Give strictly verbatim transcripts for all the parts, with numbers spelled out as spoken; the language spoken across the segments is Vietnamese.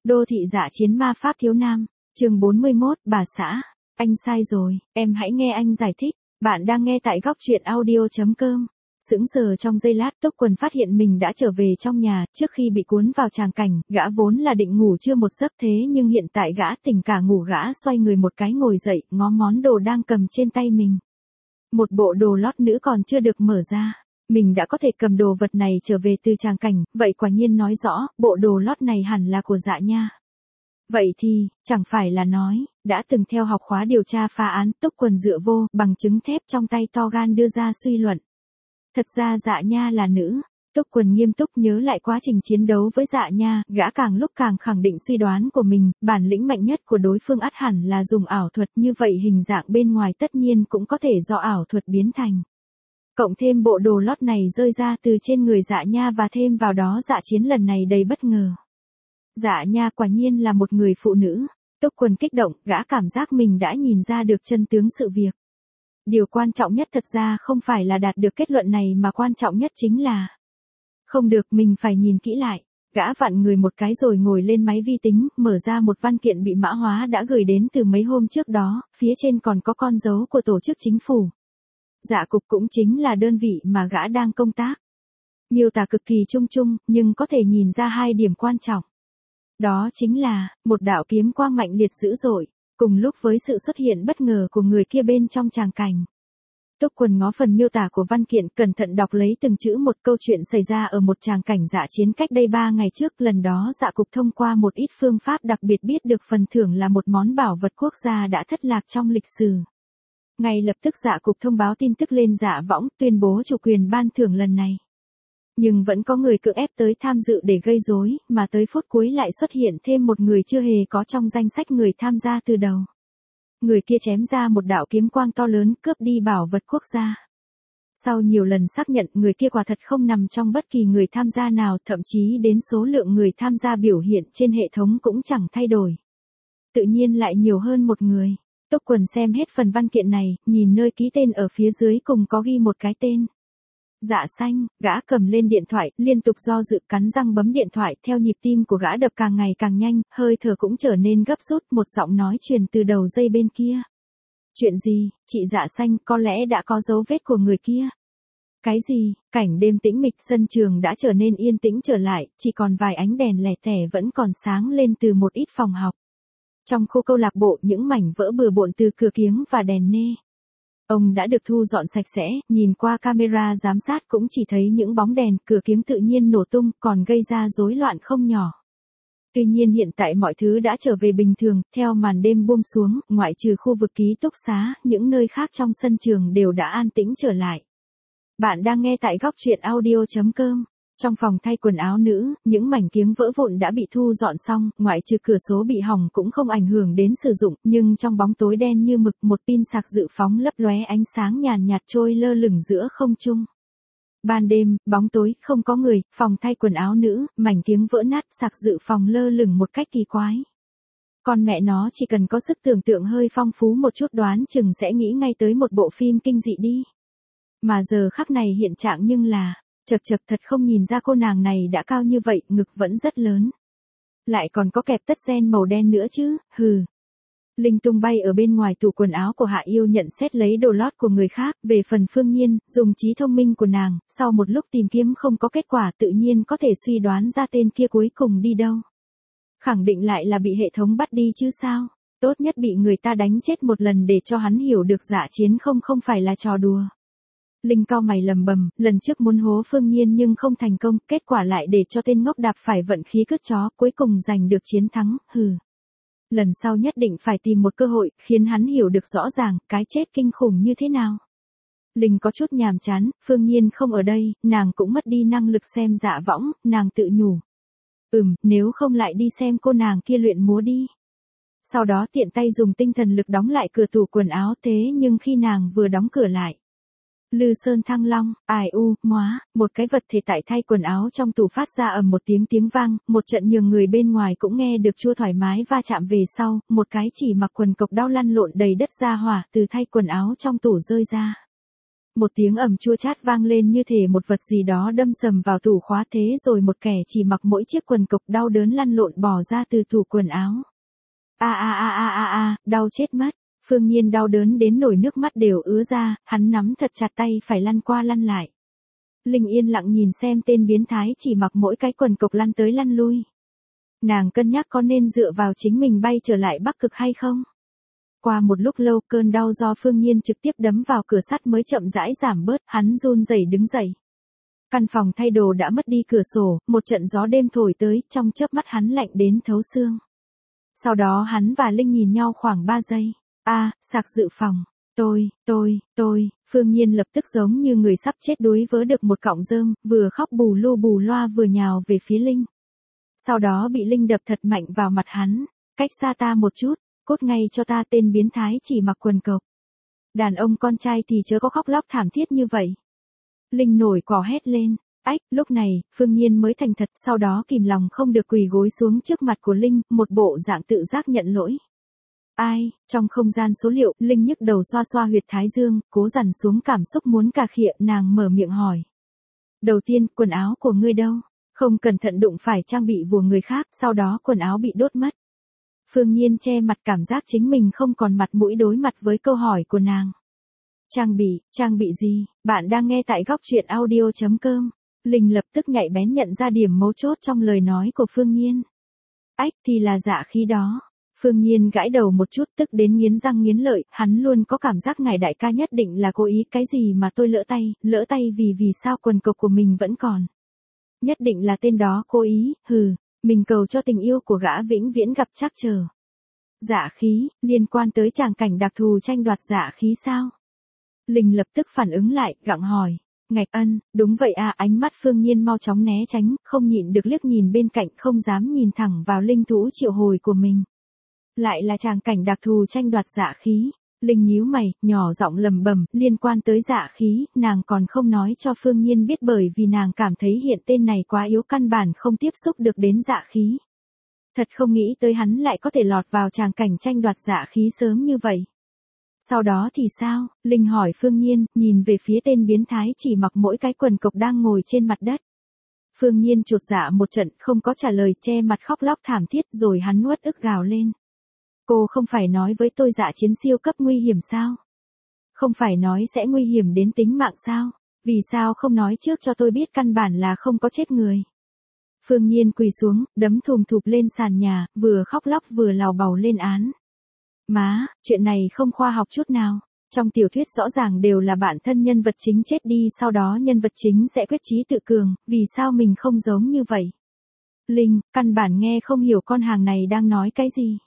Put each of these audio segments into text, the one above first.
Đô thị dạ chiến ma pháp thiếu nam, chương bốn mươi mốt, bà xã. Anh sai rồi, em hãy nghe anh giải thích. Bạn đang nghe tại góc truyện audio.com. Sững sờ trong giây lát, Túc Quần phát hiện mình đã trở về trong nhà, trước khi bị cuốn vào tràng cảnh, gã vốn là định ngủ chưa một giấc thế nhưng hiện tại gã tỉnh cả ngủ, gã xoay người một cái ngồi dậy, ngó món đồ đang cầm trên tay mình. Một bộ đồ lót nữ còn chưa được mở ra. Mình đã có thể cầm đồ vật này trở về từ tràng cảnh, vậy quả nhiên nói rõ, bộ đồ lót này hẳn là của Dạ Nha. Vậy thì, chẳng phải là nói, đã từng theo học khóa điều tra phá án, Túc Quần dựa vô, bằng chứng thép trong tay to gan đưa ra suy luận. Thật ra Dạ Nha là nữ. Túc Quần nghiêm túc nhớ lại quá trình chiến đấu với Dạ Nha, gã càng lúc càng khẳng định suy đoán của mình, bản lĩnh mạnh nhất của đối phương ắt hẳn là dùng ảo thuật, như vậy hình dạng bên ngoài tất nhiên cũng có thể do ảo thuật biến thành. Cộng thêm bộ đồ lót này rơi ra từ trên người Dạ Nha và thêm vào đó Dạ Chiến lần này đầy bất ngờ. Dạ Nha quả nhiên là một người phụ nữ. Túc Quần kích động, gã cảm giác mình đã nhìn ra được chân tướng sự việc. Điều quan trọng nhất thật ra không phải là đạt được kết luận này mà quan trọng nhất chính là không được, mình phải nhìn kỹ lại. Gã vặn người một cái rồi ngồi lên máy vi tính, mở ra một văn kiện bị mã hóa đã gửi đến từ mấy hôm trước đó, phía trên còn có con dấu của tổ chức chính phủ. Dạ cục cũng chính là đơn vị mà gã đang công tác. Miêu tả cực kỳ chung chung, nhưng có thể nhìn ra hai điểm quan trọng. Đó chính là, một đạo kiếm quang mạnh liệt dữ dội, cùng lúc với sự xuất hiện bất ngờ của người kia bên trong tràng cảnh. Túc Quần ngó phần miêu tả của văn kiện, cẩn thận đọc lấy từng chữ một. Câu chuyện xảy ra ở một tràng cảnh dạ chiến cách đây ba ngày trước, lần đó dạ cục thông qua một ít phương pháp đặc biệt biết được phần thưởng là một món bảo vật quốc gia đã thất lạc trong lịch sử. Ngay lập tức dạ cục thông báo tin tức lên dạ võng, tuyên bố chủ quyền ban thưởng lần này. Nhưng vẫn có người cưỡng ép tới tham dự để gây rối, mà tới phút cuối lại xuất hiện thêm một người chưa hề có trong danh sách người tham gia từ đầu. Người kia chém ra một đạo kiếm quang to lớn, cướp đi bảo vật quốc gia. Sau nhiều lần xác nhận, người kia quả thật không nằm trong bất kỳ người tham gia nào, thậm chí đến số lượng người tham gia biểu hiện trên hệ thống cũng chẳng thay đổi. Tự nhiên lại nhiều hơn một người. Túc Quần xem hết phần văn kiện này, nhìn nơi ký tên ở phía dưới cùng có ghi một cái tên. Dạ Xanh. Gã cầm lên điện thoại, liên tục do dự, cắn răng bấm điện thoại, theo nhịp tim của gã đập càng ngày càng nhanh, hơi thở cũng trở nên gấp rút, một giọng nói truyền từ đầu dây bên kia. Chuyện gì, chị Dạ Xanh, có lẽ đã có dấu vết của người kia. Cái gì? Cảnh đêm tĩnh mịch, sân trường đã trở nên yên tĩnh trở lại, chỉ còn vài ánh đèn lẻ tẻ vẫn còn sáng lên từ một ít phòng học. Trong khu câu lạc bộ, những mảnh vỡ bừa bộn từ cửa kiếng và đèn nê. Ông đã được thu dọn sạch sẽ, nhìn qua camera giám sát cũng chỉ thấy những bóng đèn, cửa kiếng tự nhiên nổ tung, còn gây ra rối loạn không nhỏ. Tuy nhiên hiện tại mọi thứ đã trở về bình thường, theo màn đêm buông xuống, ngoại trừ khu vực ký túc xá, những nơi khác trong sân trường đều đã an tĩnh trở lại. Bạn đang nghe tại góc truyện audio.com. Trong phòng thay quần áo nữ, những mảnh kiếng vỡ vụn đã bị thu dọn xong, ngoại trừ cửa số bị hỏng cũng không ảnh hưởng đến sử dụng, nhưng trong bóng tối đen như mực, một pin sạc dự phóng lấp lóe ánh sáng nhàn nhạt trôi lơ lửng giữa không trung. Ban đêm, bóng tối, không có người, phòng thay quần áo nữ, mảnh kiếng vỡ nát, sạc dự phòng lơ lửng một cách kỳ quái. Con mẹ nó chỉ cần có sức tưởng tượng hơi phong phú một chút đoán chừng sẽ nghĩ ngay tới một bộ phim kinh dị đi. Mà giờ khắc này hiện trạng nhưng là... Chật chật, thật không nhìn ra cô nàng này đã cao như vậy, ngực vẫn rất lớn. Lại còn có kẹp tất gen màu đen nữa chứ, hừ. Linh tung bay ở bên ngoài tủ quần áo của Hạ Yêu nhận xét lấy đồ lót của người khác, về phần Phương Nhiên, dùng trí thông minh của nàng, sau một lúc tìm kiếm không có kết quả tự nhiên có thể suy đoán ra tên kia cuối cùng đi đâu. Khẳng định lại là bị hệ thống bắt đi chứ sao, tốt nhất bị người ta đánh chết một lần để cho hắn hiểu được Dạ Chiến không không phải là trò đùa. Linh cau mày lầm bầm, lần trước muốn hố Phương Nhiên nhưng không thành công, kết quả lại để cho tên ngốc đạp phải vận khí cứt chó, cuối cùng giành được chiến thắng, hừ. Lần sau nhất định phải tìm một cơ hội, khiến hắn hiểu được rõ ràng, cái chết kinh khủng như thế nào. Linh có chút nhàm chán, Phương Nhiên không ở đây, nàng cũng mất đi năng lực xem dạ võng, nàng tự nhủ. Ừm, nếu không lại đi xem cô nàng kia luyện múa đi. Sau đó tiện tay dùng tinh thần lực đóng lại cửa tủ quần áo, thế nhưng khi nàng vừa đóng cửa lại. Lư Sơn Thăng Long, ai u, móa, một cái vật thể tại thay quần áo trong tủ phát ra ầm một tiếng tiếng vang, một trận nhường người bên ngoài cũng nghe được chua thoải mái va chạm về sau, một cái chỉ mặc quần cộc đau lăn lộn đầy đất ra hỏa từ thay quần áo trong tủ rơi ra. Một tiếng ầm chua chát vang lên như thể một vật gì đó đâm sầm vào tủ khóa, thế rồi một kẻ chỉ mặc mỗi chiếc quần cộc đau đớn lăn lộn bò ra từ tủ quần áo. A a a a a a, đau chết mất. Phương Nhiên đau đớn đến nổi nước mắt đều ứa ra, hắn nắm thật chặt tay phải lăn qua lăn lại. Linh yên lặng nhìn xem tên biến thái chỉ mặc mỗi cái quần cộc lăn tới lăn lui. Nàng cân nhắc có nên dựa vào chính mình bay trở lại Bắc Cực hay không. Qua một lúc lâu, cơn đau do Phương Nhiên trực tiếp đấm vào cửa sắt mới chậm rãi giảm bớt, hắn run rẩy đứng dậy. Căn phòng thay đồ đã mất đi cửa sổ, một trận gió đêm thổi tới, trong chớp mắt hắn lạnh đến thấu xương. Sau đó hắn và Linh nhìn nhau khoảng ba giây. A, sạc dự phòng. Tôi, tôi, tôi, Phương Nhiên lập tức giống như người sắp chết đuối vớ được một cọng rơm, vừa khóc bù lu bù loa vừa nhào về phía Linh. Sau đó bị Linh đập thật mạnh vào mặt hắn. Cách xa ta một chút, cốt ngay cho ta, tên biến thái chỉ mặc quần cộc. Đàn ông con trai thì chớ có khóc lóc thảm thiết như vậy. Linh nổi cỏ hét lên. Ách, lúc này, Phương Nhiên mới thành thật, sau đó kìm lòng không được quỳ gối xuống trước mặt của Linh, một bộ dạng tự giác nhận lỗi. Ai, trong không gian số liệu, Linh nhức đầu xoa xoa huyệt thái dương, cố dằn xuống cảm xúc muốn cà khịa, nàng mở miệng hỏi. Đầu tiên, quần áo của ngươi đâu? Không cẩn thận đụng phải trang bị của người khác, sau đó quần áo bị đốt mất. Phương Nhiên che mặt, cảm giác chính mình không còn mặt mũi đối mặt với câu hỏi của nàng. Trang bị, trang bị gì? Bạn đang nghe tại góc truyện audio chấm com. Linh lập tức nhạy bén nhận ra điểm mấu chốt trong lời nói của Phương Nhiên. Ách, thì là dạ khí đó. Phương Nhiên gãi đầu một chút, tức đến nghiến răng nghiến lợi, hắn luôn có cảm giác ngài đại ca nhất định là cố ý, cái gì mà tôi lỡ tay, lỡ tay vì vì sao quần cộc của mình vẫn còn. Nhất định là tên đó cố ý, hừ, mình cầu cho tình yêu của gã vĩnh viễn gặp trắc trở. Dạ khí, liên quan tới tràng cảnh đặc thù tranh đoạt dạ khí sao? Linh lập tức phản ứng lại, gặng hỏi. Ngạch Ân, đúng vậy à, ánh mắt Phương Nhiên mau chóng né tránh, không nhịn được liếc nhìn bên cạnh, không dám nhìn thẳng vào linh thú triệu hồi của mình. Lại là tràng cảnh đặc thù tranh đoạt dạ khí. Linh nhíu mày, nhỏ giọng lầm bầm, liên quan tới dạ khí, nàng còn không nói cho Phương Nhiên biết bởi vì nàng cảm thấy hiện tên này quá yếu, căn bản không tiếp xúc được đến dạ khí. Thật không nghĩ tới hắn lại có thể lọt vào tràng cảnh tranh đoạt dạ khí sớm như vậy. Sau đó thì sao? Linh hỏi Phương Nhiên, nhìn về phía tên biến thái chỉ mặc mỗi cái quần cộc đang ngồi trên mặt đất. Phương Nhiên chột dạ một trận, không có trả lời, che mặt khóc lóc thảm thiết, rồi hắn uất ức gào lên. Cô không phải nói với tôi dạ chiến siêu cấp nguy hiểm sao? Không phải nói sẽ nguy hiểm đến tính mạng sao? Vì sao không nói trước cho tôi biết, căn bản là không có chết người? Phương Nhiên quỳ xuống, đấm thùm thụp lên sàn nhà, vừa khóc lóc vừa lào bầu lên án. Má, chuyện này không khoa học chút nào. Trong tiểu thuyết rõ ràng đều là bản thân nhân vật chính chết đi, sau đó nhân vật chính sẽ quyết chí tự cường, vì sao mình không giống như vậy? Linh, căn bản nghe không hiểu con hàng này đang nói cái gì.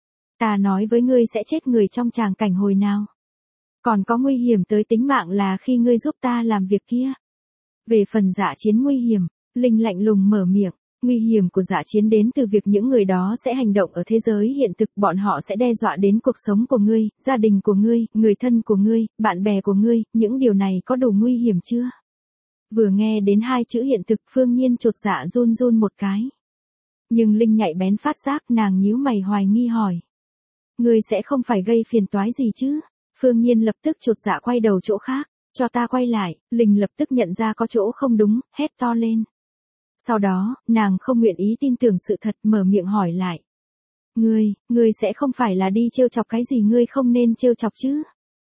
Ta nói với ngươi sẽ chết người trong tràng cảnh hồi nào. Còn có nguy hiểm tới tính mạng là khi ngươi giúp ta làm việc kia. Về phần dạ chiến nguy hiểm, Linh lạnh lùng mở miệng. Nguy hiểm của dạ chiến đến từ việc những người đó sẽ hành động ở thế giới hiện thực, bọn họ sẽ đe dọa đến cuộc sống của ngươi, gia đình của ngươi, người thân của ngươi, bạn bè của ngươi, những điều này có đủ nguy hiểm chưa? Vừa nghe đến hai chữ hiện thực, Phương Nhiên chột dạ run run một cái. Nhưng Linh nhạy bén phát giác, nàng nhíu mày hoài nghi hỏi. Ngươi sẽ không phải gây phiền toái gì chứ? Phương Nhiên lập tức chột dạ quay đầu chỗ khác, cho ta quay lại. Linh lập tức nhận ra có chỗ không đúng, hét to lên. Sau đó, nàng không nguyện ý tin tưởng sự thật, mở miệng hỏi lại. Ngươi, ngươi sẽ không phải là đi trêu chọc cái gì ngươi không nên trêu chọc chứ?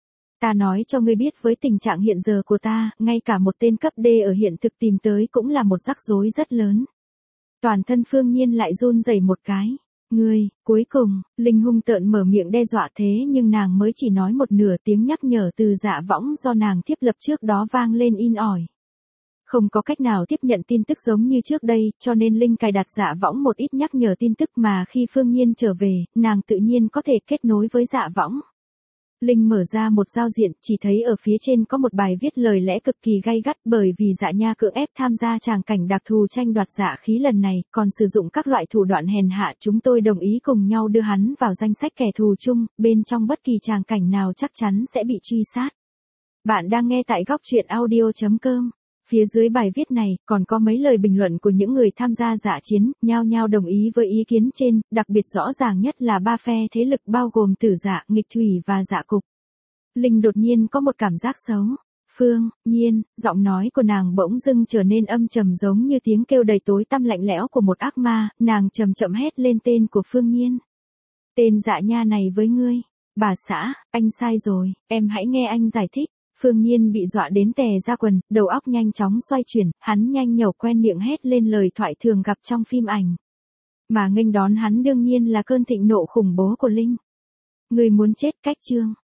Ta nói cho ngươi biết, với tình trạng hiện giờ của ta, ngay cả một tên cấp D ở hiện thực tìm tới cũng là một rắc rối rất lớn. Toàn thân Phương Nhiên lại run rẩy một cái. Ngươi, cuối cùng, Linh hung tợn mở miệng đe dọa, thế nhưng nàng mới chỉ nói một nửa, tiếng nhắc nhở từ dạ võng do nàng thiết lập trước đó vang lên in ỏi. Không có cách nào tiếp nhận tin tức giống như trước đây, cho nên Linh cài đặt dạ võng một ít nhắc nhở tin tức, mà khi Phương Nhiên trở về, nàng tự nhiên có thể kết nối với dạ võng. Linh mở ra một giao diện, chỉ thấy ở phía trên có một bài viết lời lẽ cực kỳ gay gắt, bởi vì dạ nha cưỡng ép tham gia tràng cảnh đặc thù tranh đoạt dạ khí lần này, còn sử dụng các loại thủ đoạn hèn hạ, chúng tôi đồng ý cùng nhau đưa hắn vào danh sách kẻ thù chung, bên trong bất kỳ tràng cảnh nào chắc chắn sẽ bị truy sát. Bạn đang nghe tại góc truyện audio chấm com. Phía dưới bài viết này, còn có mấy lời bình luận của những người tham gia dạ chiến, nhao nhao đồng ý với ý kiến trên, đặc biệt rõ ràng nhất là ba phe thế lực bao gồm Tử Dạ, Nghịch Thủy và Dạ Cục. Linh đột nhiên có một cảm giác xấu. Phương Nhiên, giọng nói của nàng bỗng dưng trở nên âm trầm giống như tiếng kêu đầy tối tăm lạnh lẽo của một ác ma, nàng chậm chậm hét lên tên của Phương Nhiên. Tên dạ nha này với ngươi. Bà xã, anh sai rồi, em hãy nghe anh giải thích. Phương Nhiên bị dọa đến tè ra quần, đầu óc nhanh chóng xoay chuyển, hắn nhanh nhẩu quen miệng hét lên lời thoại thường gặp trong phim ảnh. Mà nghênh đón hắn đương nhiên là cơn thịnh nộ khủng bố của Linh. Ngươi muốn chết cách Trương.